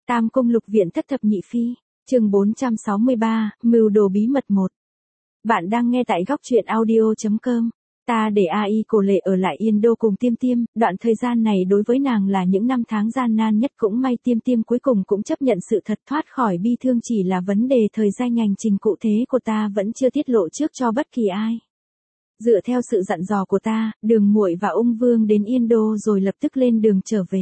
Tam Cung Lục Viện Thất Thập Nhị Phi, chương 463, Mưu đồ bí mật 1. Bạn đang nghe tại góc truyện audio.com. Ta để AI Cổ Lệ ở lại Yên Đô cùng Tiêm Tiêm, đoạn thời gian này đối với nàng là những năm tháng gian nan nhất, cũng may Tiêm Tiêm cuối cùng cũng chấp nhận sự thật, thoát khỏi bi thương, chỉ là vấn đề thời gian. Hành trình cụ thể của ta vẫn chưa tiết lộ trước cho bất kỳ ai. Dựa theo sự dặn dò của ta, Đường Muội và Ung Vương đến Yên Đô rồi lập tức lên đường trở về.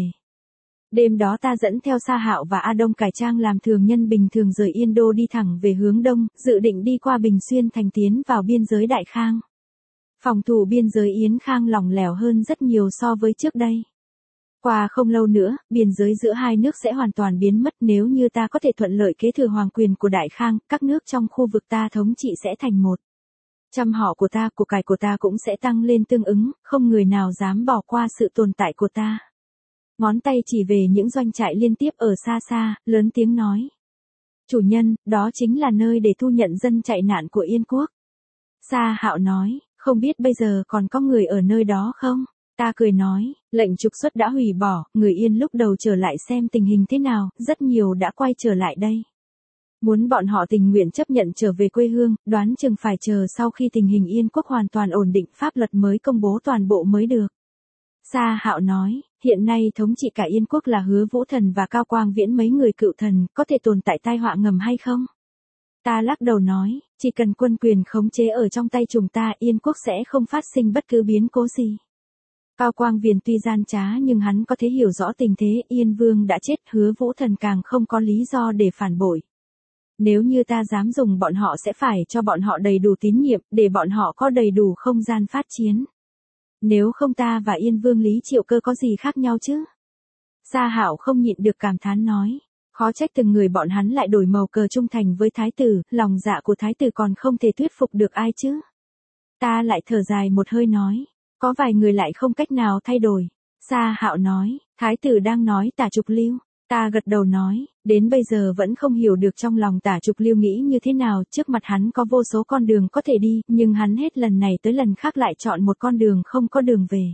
Đêm đó ta dẫn theo Sa Hạo và A Đông cải trang làm thường nhân bình thường rời Yên Đô đi thẳng về hướng đông, dự định đi qua Bình Xuyên thành tiến vào biên giới Đại Khang. Phòng thủ biên giới Yến Khang lỏng lẻo hơn rất nhiều so với trước đây. Qua không lâu nữa, biên giới giữa hai nước sẽ hoàn toàn biến mất. Nếu như ta có thể thuận lợi kế thừa hoàng quyền của Đại Khang, các nước trong khu vực ta thống trị sẽ thành một. Trăm họ của ta, của cải của ta cũng sẽ tăng lên tương ứng, không người nào dám bỏ qua sự tồn tại của ta. Ngón tay chỉ về những doanh trại liên tiếp ở xa xa, lớn tiếng nói. Chủ nhân, đó chính là nơi để thu nhận dân chạy nạn của Yên Quốc. Sa Hạo nói, không biết bây giờ còn có người ở nơi đó không? Ta cười nói, lệnh trục xuất đã hủy bỏ, người Yên lúc đầu trở lại xem tình hình thế nào, rất nhiều đã quay trở lại đây. Muốn bọn họ tình nguyện chấp nhận trở về quê hương, đoán chừng phải chờ sau khi tình hình Yên Quốc hoàn toàn ổn định, pháp luật mới công bố toàn bộ mới được. Sa Hạo nói, hiện nay thống trị cả Yên Quốc là Hứa Vũ Thần và Cao Quang Viễn, mấy người cựu thần, có thể tồn tại tai họa ngầm hay không? Ta lắc đầu nói, chỉ cần quân quyền khống chế ở trong tay chúng ta, Yên Quốc sẽ không phát sinh bất cứ biến cố gì. Cao Quang Viễn tuy gian trá nhưng hắn có thể hiểu rõ tình thế, Yên Vương đã chết, Hứa Vũ Thần càng không có lý do để phản bội. Nếu như ta dám dùng bọn họ sẽ phải cho bọn họ đầy đủ tín nhiệm, để bọn họ có đầy đủ không gian phát chiến. Nếu không ta và Yên Vương Lý Triệu Cơ có gì khác nhau chứ? Sa Hạo không nhịn được cảm thán nói. Khó trách từng người bọn hắn lại đổi màu cờ trung thành với thái tử, lòng dạ của thái tử còn không thể thuyết phục được ai chứ? Ta lại thở dài một hơi nói. Có vài người lại không cách nào thay đổi. Sa Hạo nói, thái tử đang nói Tả Trục Lưu. Ta gật đầu nói, đến bây giờ vẫn không hiểu được trong lòng Tả Trục Lưu nghĩ như thế nào, trước mặt hắn có vô số con đường có thể đi, nhưng hắn hết lần này tới lần khác lại chọn một con đường không có đường về.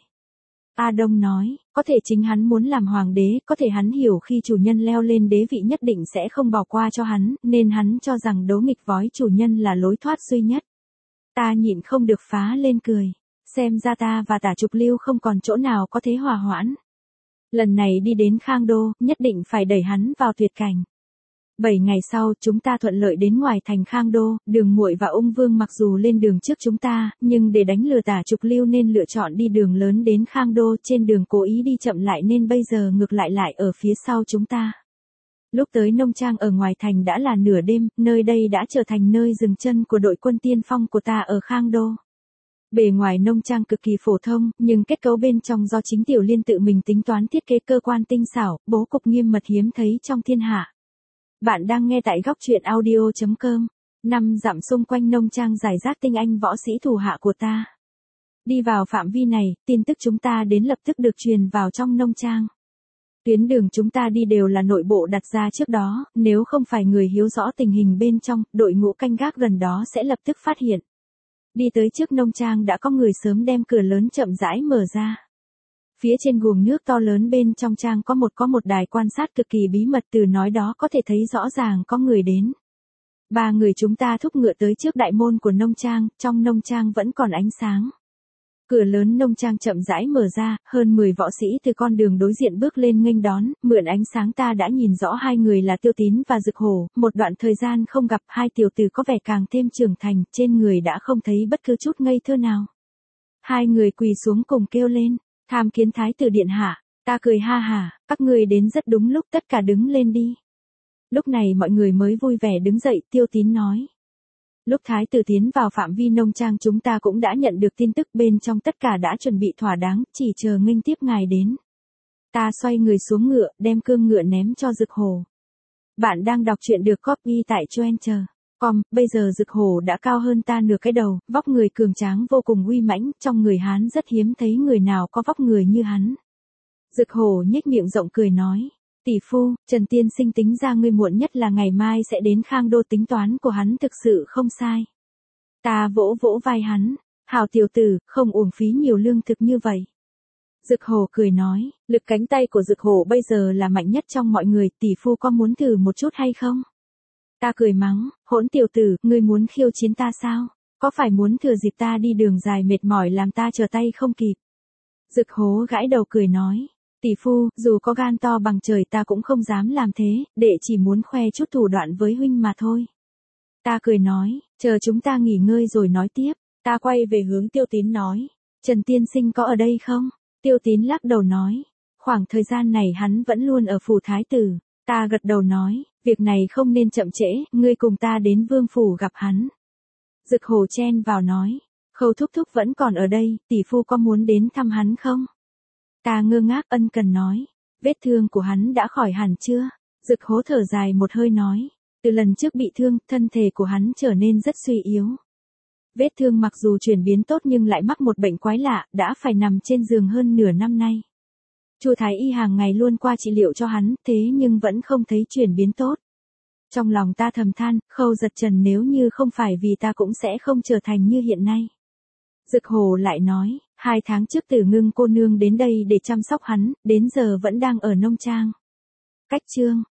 A Đông nói, có thể chính hắn muốn làm hoàng đế, có thể hắn hiểu khi chủ nhân leo lên đế vị nhất định sẽ không bỏ qua cho hắn, nên hắn cho rằng đấu nghịch với chủ nhân là lối thoát duy nhất. Ta nhịn không được phá lên cười, xem ra ta và Tả Trục Lưu không còn chỗ nào có thể hòa hoãn. Lần này đi đến Khang Đô, nhất định phải đẩy hắn vào tuyệt cảnh. 7 ngày sau, chúng ta thuận lợi đến ngoài thành Khang Đô, Đường Muội và Ung Vương mặc dù lên đường trước chúng ta, nhưng để đánh lừa Tả Trục Lưu nên lựa chọn đi đường lớn đến Khang Đô, trên đường cố ý đi chậm lại nên bây giờ ngược lại ở phía sau chúng ta. Lúc tới nông trang ở ngoài thành đã là nửa đêm, nơi đây đã trở thành nơi dừng chân của đội quân tiên phong của ta ở Khang Đô. Bề ngoài nông trang cực kỳ phổ thông, nhưng kết cấu bên trong do chính Tiểu Liên tự mình tính toán thiết kế, cơ quan tinh xảo, bố cục nghiêm mật hiếm thấy trong thiên hạ. Bạn đang nghe tại góc truyện audio.com. 5 dặm xung quanh nông trang rải rác tinh anh võ sĩ thủ hạ của ta. Đi vào phạm vi này, tin tức chúng ta đến lập tức được truyền vào trong nông trang. Tuyến đường chúng ta đi đều là nội bộ đặt ra trước đó, nếu không phải người hiếu rõ tình hình bên trong, đội ngũ canh gác gần đó sẽ lập tức phát hiện. Đi tới trước nông trang đã có người sớm đem cửa lớn chậm rãi mở ra. Phía trên guồng nước to lớn bên trong trang có một đài quan sát cực kỳ bí mật, từ nói đó có thể thấy rõ ràng có người đến. 3 người chúng ta thúc ngựa tới trước đại môn của nông trang, trong nông trang vẫn còn ánh sáng. Cửa lớn nông trang chậm rãi mở ra, hơn 10 võ sĩ từ con đường đối diện bước lên nghênh đón, mượn ánh sáng ta đã nhìn rõ hai người là Tiêu Tín và Dực Hổ, một đoạn thời gian không gặp, hai tiểu tử có vẻ càng thêm trưởng thành, trên người đã không thấy bất cứ chút ngây thơ nào. Hai người quỳ xuống cùng kêu lên, tham kiến thái tử điện hạ. Ta cười ha hả, các ngươi đến rất đúng lúc, tất cả đứng lên đi. Lúc này mọi người mới vui vẻ đứng dậy, Tiêu Tín nói. Lúc thái tử tiến vào phạm vi nông trang chúng ta cũng đã nhận được tin tức, bên trong tất cả đã chuẩn bị thỏa đáng, chỉ chờ nghênh tiếp ngài đến. Ta xoay người xuống ngựa, đem cương ngựa ném cho Dực Hổ. Bạn đang đọc truyện được copy tại Choenter.com, bây giờ Dực Hổ đã cao hơn ta nửa cái đầu, vóc người cường tráng vô cùng uy mãnh, trong người Hán rất hiếm thấy người nào có vóc người như hắn. Dực Hổ nhếch miệng rộng cười nói. Tỷ phu, Trần Tiên Sinh tính ra ngươi muộn nhất là ngày mai sẽ đến Khang Đô, tính toán của hắn thực sự không sai. Ta vỗ vỗ vai hắn, hảo tiểu tử, không uổng phí nhiều lương thực như vậy. Dực Hổ cười nói, lực cánh tay của Dực Hổ bây giờ là mạnh nhất trong mọi người, tỷ phu có muốn thử một chút hay không? Ta cười mắng, hỗn tiểu tử, ngươi muốn khiêu chiến ta sao? Có phải muốn thừa dịp ta đi đường dài mệt mỏi làm ta trở tay không kịp? Dực Hổ gãi đầu cười nói, tỷ phu, dù có gan to bằng trời ta cũng không dám làm thế, đệ chỉ muốn khoe chút thủ đoạn với huynh mà thôi. Ta cười nói, chờ chúng ta nghỉ ngơi rồi nói tiếp. Ta quay về hướng Tiêu Tín nói, Trần tiên sinh có ở đây không? Tiêu Tín lắc đầu nói, khoảng thời gian này hắn vẫn luôn ở phủ thái tử. Ta gật đầu nói, việc này không nên chậm trễ, ngươi cùng ta đến vương phủ gặp hắn. Dực Hổ chen vào nói, Khâu thúc thúc vẫn còn ở đây, tỷ phu có muốn đến thăm hắn không? Ta ngơ ngác ân cần nói, vết thương của hắn đã khỏi hẳn chưa? Dực Hổ thở dài một hơi nói, từ lần trước bị thương, thân thể của hắn trở nên rất suy yếu. Vết thương mặc dù chuyển biến tốt nhưng lại mắc một bệnh quái lạ, đã phải nằm trên giường hơn nửa năm nay. Chu Thái Y hàng ngày luôn qua trị liệu cho hắn, thế nhưng vẫn không thấy chuyển biến tốt. Trong lòng ta thầm than, Khâu Giật Trần nếu như không phải vì ta cũng sẽ không trở thành như hiện nay. Dực Hổ lại nói, 2 tháng trước Tử Ngưng cô nương đến đây để chăm sóc hắn, đến giờ vẫn đang ở nông trang. Cách chương